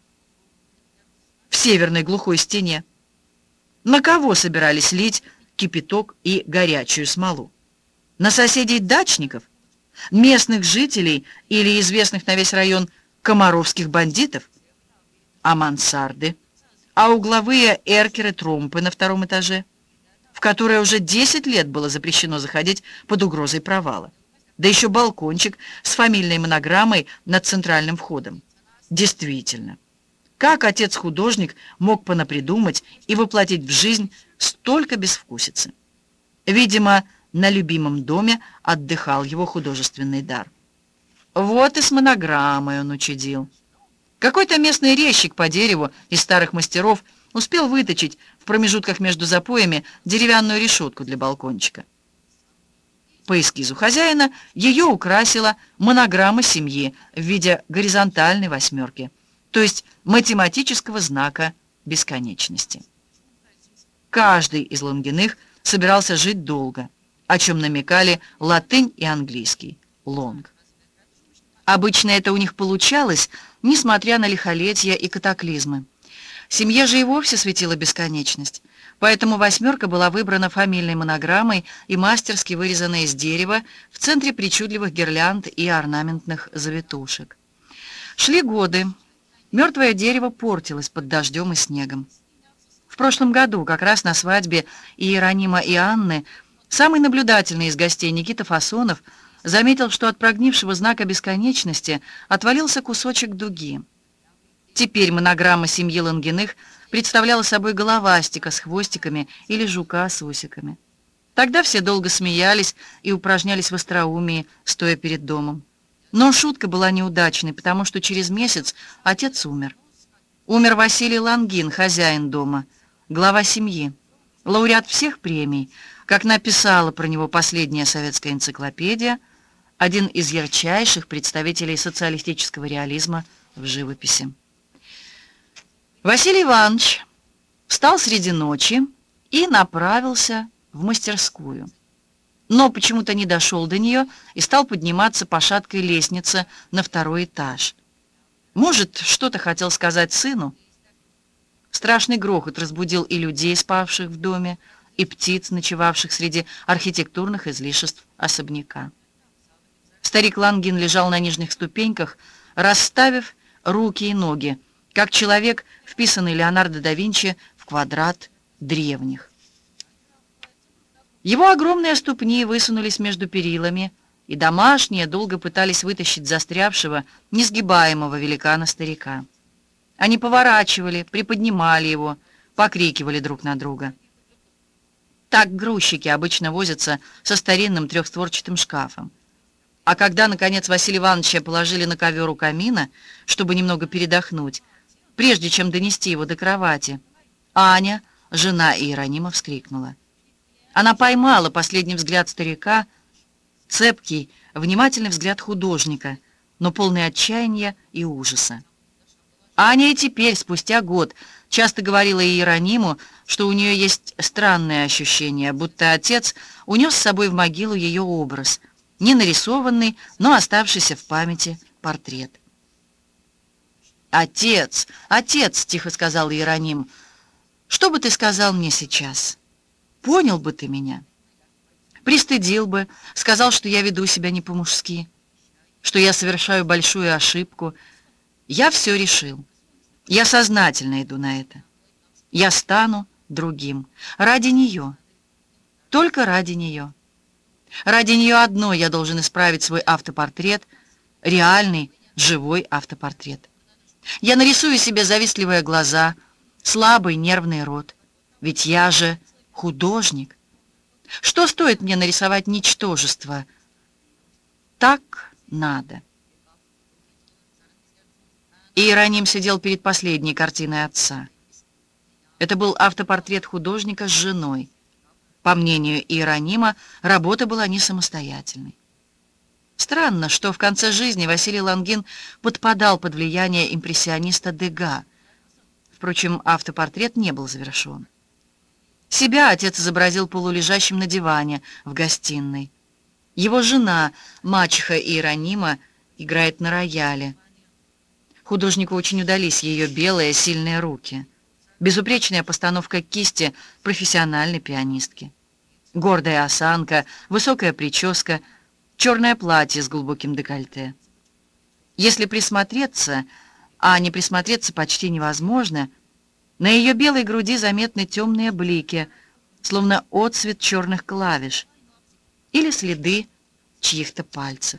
в северной глухой стене? На кого собирались лить кипяток и горячую смолу? На соседей-дачников, местных жителей или известных на весь район комаровских бандитов? А мансарды? А угловые эркеры-тромпы на втором этаже, в которые уже десять лет было запрещено заходить под угрозой провала? Да еще балкончик с фамильной монограммой над центральным входом. Действительно, как отец-художник мог понапридумать и воплотить в жизнь столько безвкусицы? Видимо, на любимом доме отдыхал его художественный дар. Вот и с монограммой он учудил. Какой-то местный резчик по дереву из старых мастеров успел выточить в промежутках между запоями деревянную решетку для балкончика. По эскизу хозяина ее украсила монограмма семьи в виде горизонтальной восьмерки, то есть математического знака бесконечности. Каждый из Лонгиных собирался жить долго, о чем намекали латынь и английский «лонг». Обычно это у них получалось, несмотря на лихолетие и катаклизмы. Семье же и вовсе светила бесконечность, поэтому восьмерка была выбрана фамильной монограммой и мастерски вырезана из дерева в центре причудливых гирлянд и орнаментных завитушек. Шли годы. Мертвое дерево портилось под дождем и снегом. В прошлом году, как раз на свадьбе Иеронима и Анны, самый наблюдательный из гостей Никита Фасонов заметил, что от прогнившего знака бесконечности отвалился кусочек дуги. Теперь монограмма семьи Лонгиных представляла собой головастика с хвостиками или жука с усиками. Тогда все долго смеялись и упражнялись в остроумии, стоя перед домом. Но шутка была неудачной, потому что через месяц отец умер. Умер Василий Лонгин, хозяин дома, глава семьи, лауреат всех премий, как написала про него последняя советская энциклопедия, один из ярчайших представителей социалистического реализма в живописи. Василий Иванович встал среди ночи и направился в мастерскую. Но почему-то не дошел до нее и стал подниматься по шаткой лестнице на второй этаж. Может, что-то хотел сказать сыну? Страшный грохот разбудил и людей, спавших в доме, и птиц, ночевавших среди архитектурных излишеств особняка. Старик Лонгин лежал на нижних ступеньках, расставив руки и ноги, как человек, вписанный Леонардо да Винчи в квадрат древних. Его огромные ступни высунулись между перилами, и домашние долго пытались вытащить застрявшего, несгибаемого великана-старика. Они поворачивали, приподнимали его, покрикивали друг на друга. Так грузчики обычно возятся со старинным трехстворчатым шкафом. А когда, наконец, Василия Ивановича положили на ковер у камина, чтобы немного передохнуть, прежде чем донести его до кровати, Аня, жена Иеронима, вскрикнула. Она поймала последний взгляд старика, цепкий, внимательный взгляд художника, но полный отчаяния и ужаса. Аня и теперь, спустя год, часто говорила Иерониму, что у нее есть странное ощущение, будто отец унес с собой в могилу ее образ, не нарисованный, но оставшийся в памяти портрет. «Отец, отец!» — тихо сказал Иероним. «Что бы ты сказал мне сейчас? Понял бы ты меня? Пристыдил бы, сказал, что я веду себя не по-мужски, что я совершаю большую ошибку. Я все решил. Я сознательно иду на это. Я стану другим. Ради нее. Только ради нее. Ради нее одной я должен исправить свой автопортрет, реальный, живой автопортрет. Я нарисую себе завистливые глаза, слабый нервный рот. Ведь я же художник. Что стоит мне нарисовать ничтожество? Так надо». Иероним сидел перед последней картиной отца. Это был автопортрет художника с женой. По мнению Иеронима, работа была не самостоятельной. Странно, что в конце жизни Василий Лангин подпадал под влияние импрессиониста Дега. Впрочем, автопортрет не был завершен. Себя отец изобразил полулежащим на диване в гостиной. Его жена, мачеха Иеронима, играет на рояле. Художнику очень удались ее белые, сильные руки. Безупречная постановка кисти профессиональной пианистки. Гордая осанка, высокая прическа, черное платье с глубоким декольте. Если присмотреться, а не присмотреться почти невозможно, на ее белой груди заметны темные блики, словно отсвет черных клавиш или следы чьих-то пальцев.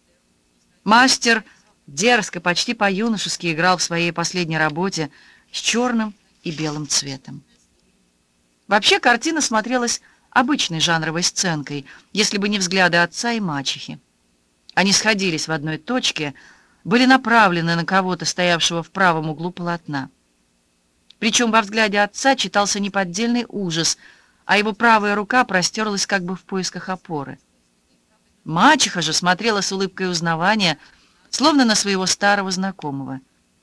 Мастер дерзко, почти по-юношески играл в своей последней работе с черным и белым цветом. Вообще картина смотрелась обычной жанровой сценкой, если бы не взгляды отца и мачехи. Они сходились в одной точке, были направлены на кого-то, стоявшего в правом углу полотна. Причем во взгляде отца читался неподдельный ужас, а его правая рука простерлась как бы в поисках опоры. Мачеха же смотрела с улыбкой узнавания, словно на своего старого знакомого.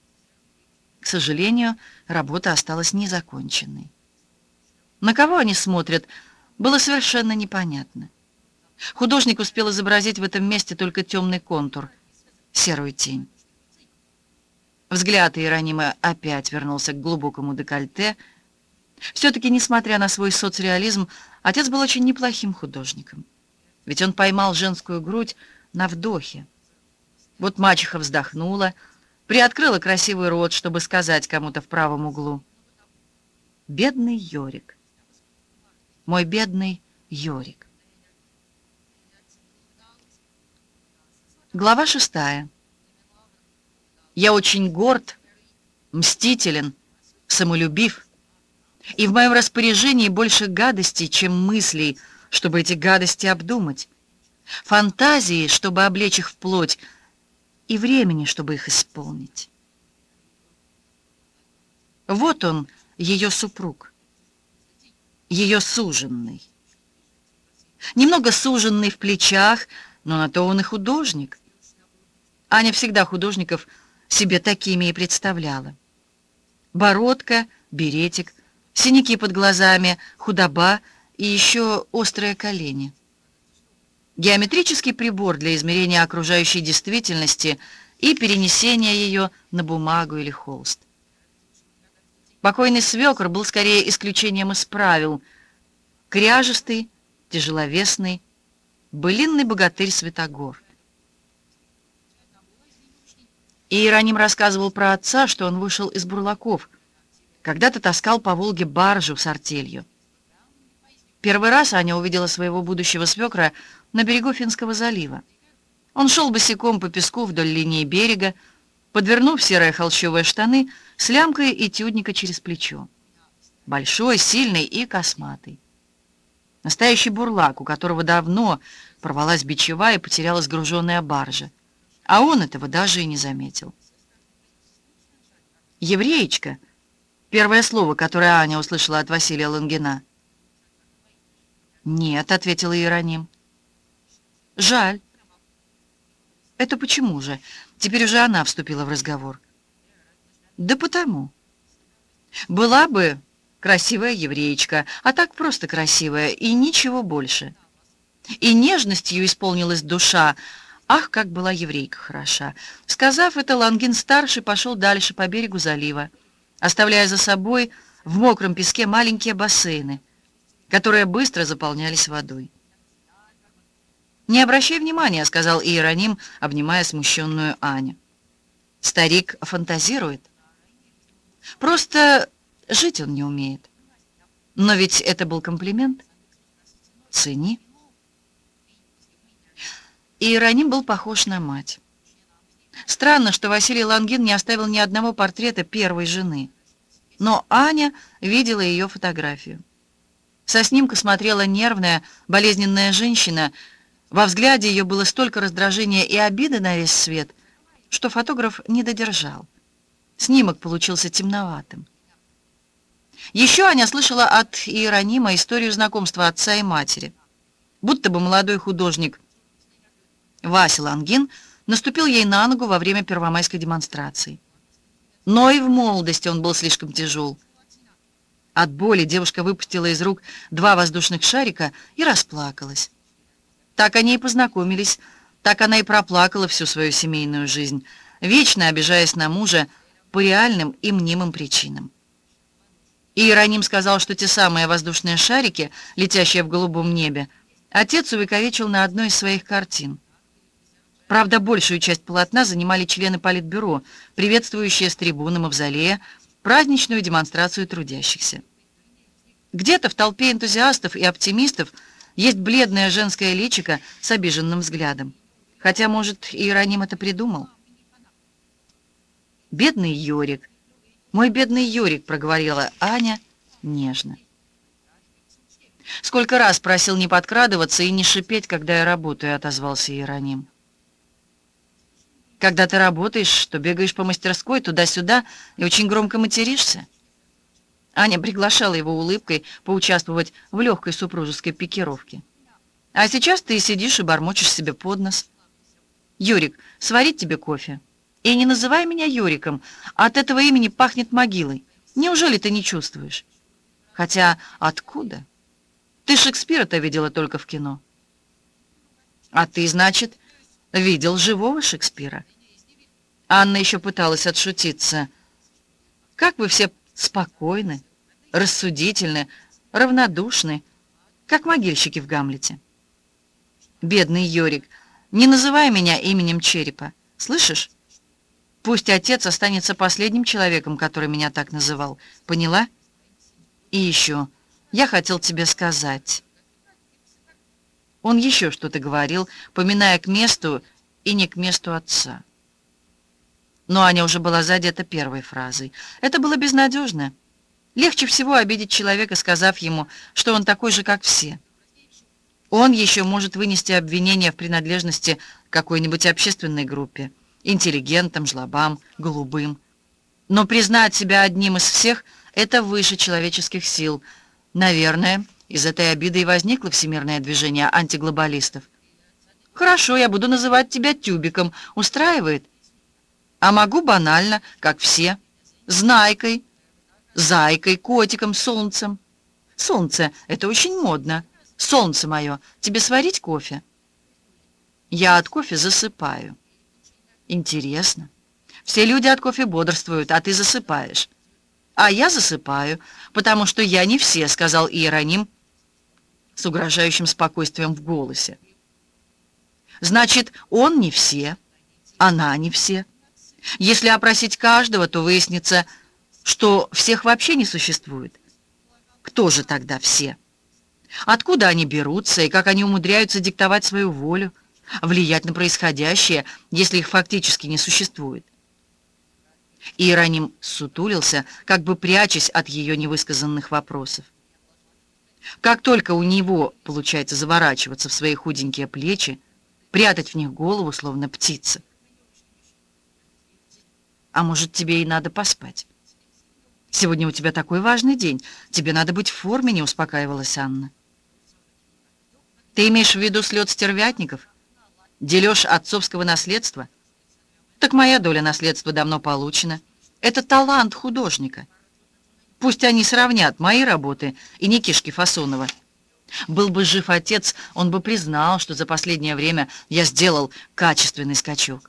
К сожалению, работа осталась незаконченной. На кого они смотрят, было совершенно непонятно. Художник успел изобразить в этом месте только темный контур, серую тень. Взгляд Иеронима опять вернулся к глубокому декольте. Все-таки, несмотря на свой соцреализм, отец был очень неплохим художником. Ведь он поймал женскую грудь на вдохе. Вот мачеха вздохнула, приоткрыла красивый рот, чтобы сказать кому-то в правом углу: «Бедный Йорик, мой бедный Йорик». Глава шестая. «Я очень горд, мстителен, самолюбив, и в моем распоряжении больше гадостей, чем мыслей, чтобы эти гадости обдумать, фантазии, чтобы облечь их в плоть, и времени, чтобы их исполнить». Вот он, ее супруг, ее суженный. Немного суженный в плечах, но на то он и художник. Аня всегда художников себе такими и представляла. Бородка, беретик, синяки под глазами, худоба и еще острые колени. Геометрический прибор для измерения окружающей действительности и перенесения ее на бумагу или холст. Покойный свекор был скорее исключением из правил. Кряжестый, тяжеловесный, былинный богатырь Святогор. Иероним рассказывал про отца, что он вышел из бурлаков, когда-то таскал по Волге баржу с артелью. Первый раз Аня увидела своего будущего свекра на берегу Финского залива. Он шел босиком по песку вдоль линии берега, подвернув серые холщовые штаны с лямкой этюдника через плечо. Большой, сильный и косматый. Настоящий бурлак, у которого давно порвалась бичева и потерялась груженная баржа. А он этого даже и не заметил. Евреечка, Первое слово, которое Аня услышала от Василия Лунгина. «Нет», — ответила Иероним. «Жаль». «Это почему же?» Теперь уже она вступила в разговор. «Да потому. Была бы красивая евреечка, а так просто красивая, и ничего больше. И нежностью исполнилась душа. Ах, как была еврейка хороша!» Сказав это, Лангин-старший пошел дальше по берегу залива, оставляя за собой в мокром песке маленькие бассейны, которые быстро заполнялись водой. «Не обращай внимания», — сказал Иероним, обнимая смущенную Аню. «Старик фантазирует. Просто жить он не умеет. Но ведь это был комплимент. Цени». Иероним был похож на мать. Странно, что Василий Лангин не оставил ни одного портрета первой жены. Но Аня видела ее фотографию. Со снимка смотрела нервная, болезненная женщина. Во взгляде ее было столько раздражения и обиды на весь свет, что фотограф не додержал. Снимок получился темноватым. Еще Аня слышала от Иеронима историю знакомства отца и матери. Будто бы молодой художник Вася Лангин наступил ей на ногу во время первомайской демонстрации. Но и в молодости он был слишком тяжел. От боли девушка выпустила из рук два воздушных шарика и расплакалась. Так они и познакомились, так она и проплакала всю свою семейную жизнь, вечно обижаясь на мужа по реальным и мнимым причинам. Иероним сказал, что те самые воздушные шарики, летящие в голубом небе, отец увековечил на одной из своих картин. Правда, большую часть полотна занимали члены Политбюро, приветствующие с трибуны Мавзолея праздничную демонстрацию трудящихся. Где-то в толпе энтузиастов и оптимистов есть бледное женское личико с обиженным взглядом. Хотя, может, Иероним это придумал. «Бедный Йорик, мой бедный Йорик», — проговорила Аня нежно. «Сколько раз просил не подкрадываться и не шипеть, когда я работаю», — отозвался Иероним. «Когда ты работаешь, то бегаешь по мастерской туда-сюда и очень громко материшься». Аня приглашала его улыбкой поучаствовать в легкой супружеской пикировке. «А сейчас ты сидишь и бормочешь себе под нос. Юрик, сварить тебе кофе? И не называй меня Юриком, от этого имени пахнет могилой. Неужели ты не чувствуешь? Хотя откуда? Ты Шекспира-то видела только в кино. А ты, значит, видел живого Шекспира?» Анна еще пыталась отшутиться. «Как вы все спокойны, рассудительны, равнодушны, как могильщики в Гамлете. Бедный Йорик, не называй меня именем черепа, слышишь? Пусть отец останется последним человеком, который меня так называл, поняла? И еще, я хотел тебе сказать». Он еще что-то говорил, поминая к месту и не к месту отца. Но Аня уже была задета первой фразой. Это было безнадежно. Легче всего обидеть человека, сказав ему, что он такой же, как все. Он еще может вынести обвинение в принадлежности к какой-нибудь общественной группе, интеллигентам, жлобам, голубым. Но признать себя одним из всех — это выше человеческих сил. Наверное, из этой обиды и возникло всемирное движение антиглобалистов. «Хорошо, я буду называть тебя Тюбиком. Устраивает? А могу банально, как все. Знайкой, зайкой, котиком, солнцем. Солнце — это очень модно. Солнце мое, тебе сварить кофе?» Я от кофе засыпаю. Интересно. Все люди от кофе бодрствуют, а ты засыпаешь. А я засыпаю, потому что я не все, сказал Иероним с угрожающим спокойствием в голосе. Значит, он не все, она не все. Если опросить каждого, то выяснится, что всех вообще не существует. Кто же тогда все? Откуда они берутся и как они умудряются диктовать свою волю, влиять на происходящее, если их фактически не существует? Иероним сутулился, как бы прячась от ее невысказанных вопросов. Как только у него получается заворачиваться в свои худенькие плечи, прятать в них голову, словно птица. А может, тебе и надо поспать? Сегодня у тебя такой важный день. Тебе надо быть в форме», — не успокаивалась Анна. «Ты имеешь в виду слет стервятников? Дележ отцовского наследства? Так моя доля наследства давно получена. Это талант художника. Пусть они сравнят мои работы и Никишки Фасонова. Был бы жив отец, он бы признал, что за последнее время я сделал качественный скачок».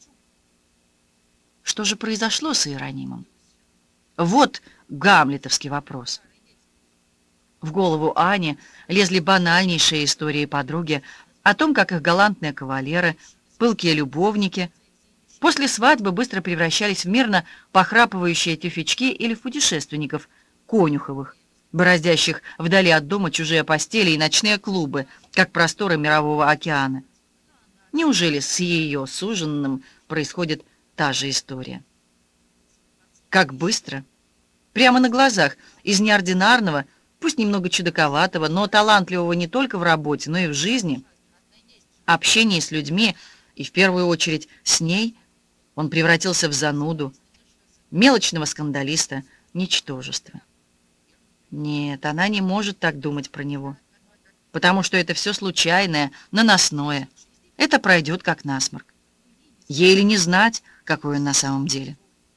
Что же произошло с Иеронимом? Вот гамлетовский вопрос. В голову Ани лезли банальнейшие истории подруги о том, как их галантные кавалеры, пылкие любовники после свадьбы быстро превращались в мирно похрапывающие тюфячки или в путешественников, конюховых, бороздящих вдали от дома чужие постели и ночные клубы, как просторы мирового океана. Неужели с ее суженым происходит та же история? Как быстро, прямо на глазах, из неординарного, пусть немного чудаковатого, но талантливого не только в работе, но и в жизни, общении с людьми, и в первую очередь с ней, он превратился в зануду, мелочного скандалиста, ничтожество. Нет, она не может так думать про него, потому что это все случайное, наносное. Это пройдет как насморк. Ей ли не знать, какой он на самом деле?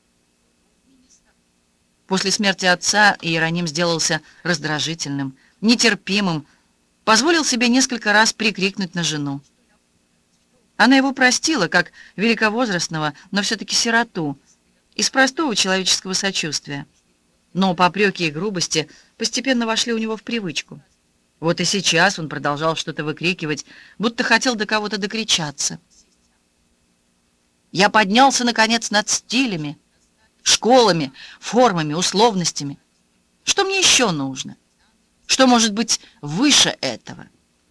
После смерти отца Иероним сделался раздражительным, нетерпимым, позволил себе несколько раз прикрикнуть на жену. Она его простила, как великовозрастного, но все-таки сироту, из простого человеческого сочувствия. Но попреки и грубости постепенно вошли у него в привычку. Вот и сейчас он продолжал что-то выкрикивать, будто хотел до кого-то докричаться. «Я поднялся, наконец, над стилями, школами, формами, условностями. Что мне еще нужно? Что может быть выше этого?»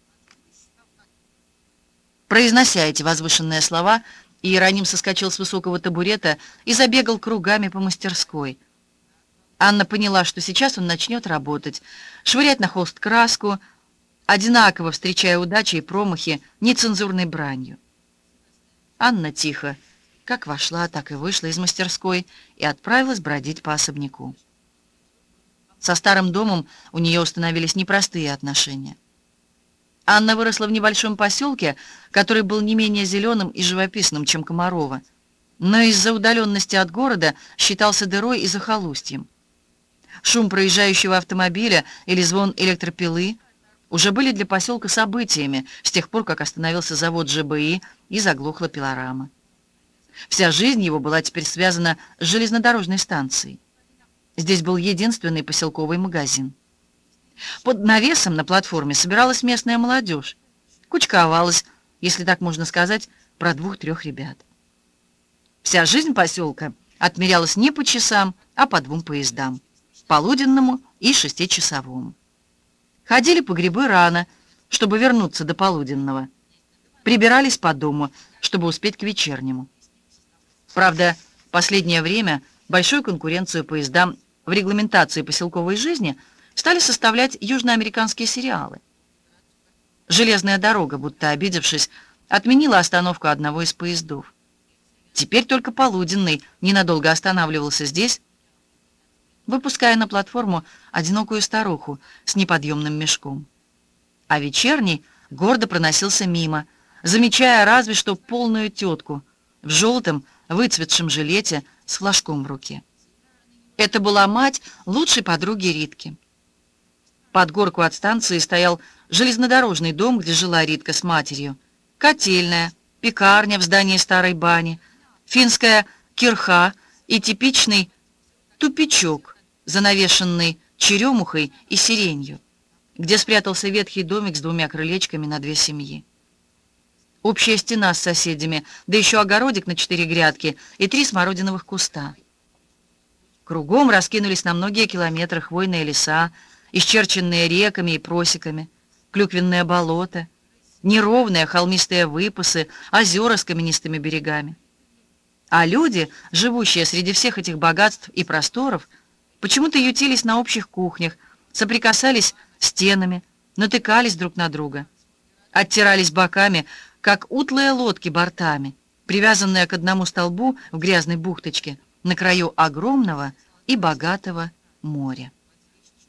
Произнося эти возвышенные слова, Иероним соскочил с высокого табурета и забегал кругами по мастерской. Анна поняла, что сейчас он начнет работать, швырять на холст краску, одинаково встречая удачи и промахи нецензурной бранью. Анна тихо, как вошла, так и вышла из мастерской и отправилась бродить по особняку. Со старым домом у нее установились непростые отношения. Анна выросла в небольшом поселке, который был не менее зеленым и живописным, чем Комарово, но из-за удаленности от города считался дырой и захолустьем. Шум проезжающего автомобиля или звон электропилы уже были для поселка событиями с тех пор, как остановился завод ЖБИ и заглохла пилорама. Вся жизнь его была теперь связана с железнодорожной станцией. Здесь был единственный поселковый магазин. Под навесом на платформе собиралась местная молодежь. Кучковалась, если так можно сказать, про двух-трех ребят. Вся жизнь поселка отмерялась не по часам, а по двум поездам. Полуденному и шестичасовому. Ходили по грибы рано, чтобы вернуться до полуденного. Прибирались по дому, чтобы успеть к вечернему. Правда, в последнее время большую конкуренцию поездам в регламентации поселковой жизни стали составлять южноамериканские сериалы. Железная дорога, будто обидевшись, отменила остановку одного из поездов. Теперь только полуденный ненадолго останавливался здесь, выпуская на платформу одинокую старуху с неподъемным мешком. А вечерний гордо проносился мимо, замечая разве что полную тетку в желтом выцветшем жилете с флажком в руке. Это была мать лучшей подруги Ритки. Под горку от станции стоял железнодорожный дом, где жила Ритка с матерью, котельная, пекарня в здании старой бани, финская кирха и типичный тупичок, занавешенный черемухой и сиренью, где спрятался ветхий домик с двумя крылечками на две семьи. Общая стена с соседями, да еще огородик на четыре грядки и три смородиновых куста. Кругом раскинулись на многие километры хвойные леса, исчерченные реками и просеками, клюквенные болота, неровные холмистые выпасы, озера с каменистыми берегами. А люди, живущие среди всех этих богатств и просторов, почему-то ютились на общих кухнях, соприкасались стенами, натыкались друг на друга, оттирались боками, как утлые лодки бортами, привязанные к одному столбу в грязной бухточке на краю огромного и богатого моря.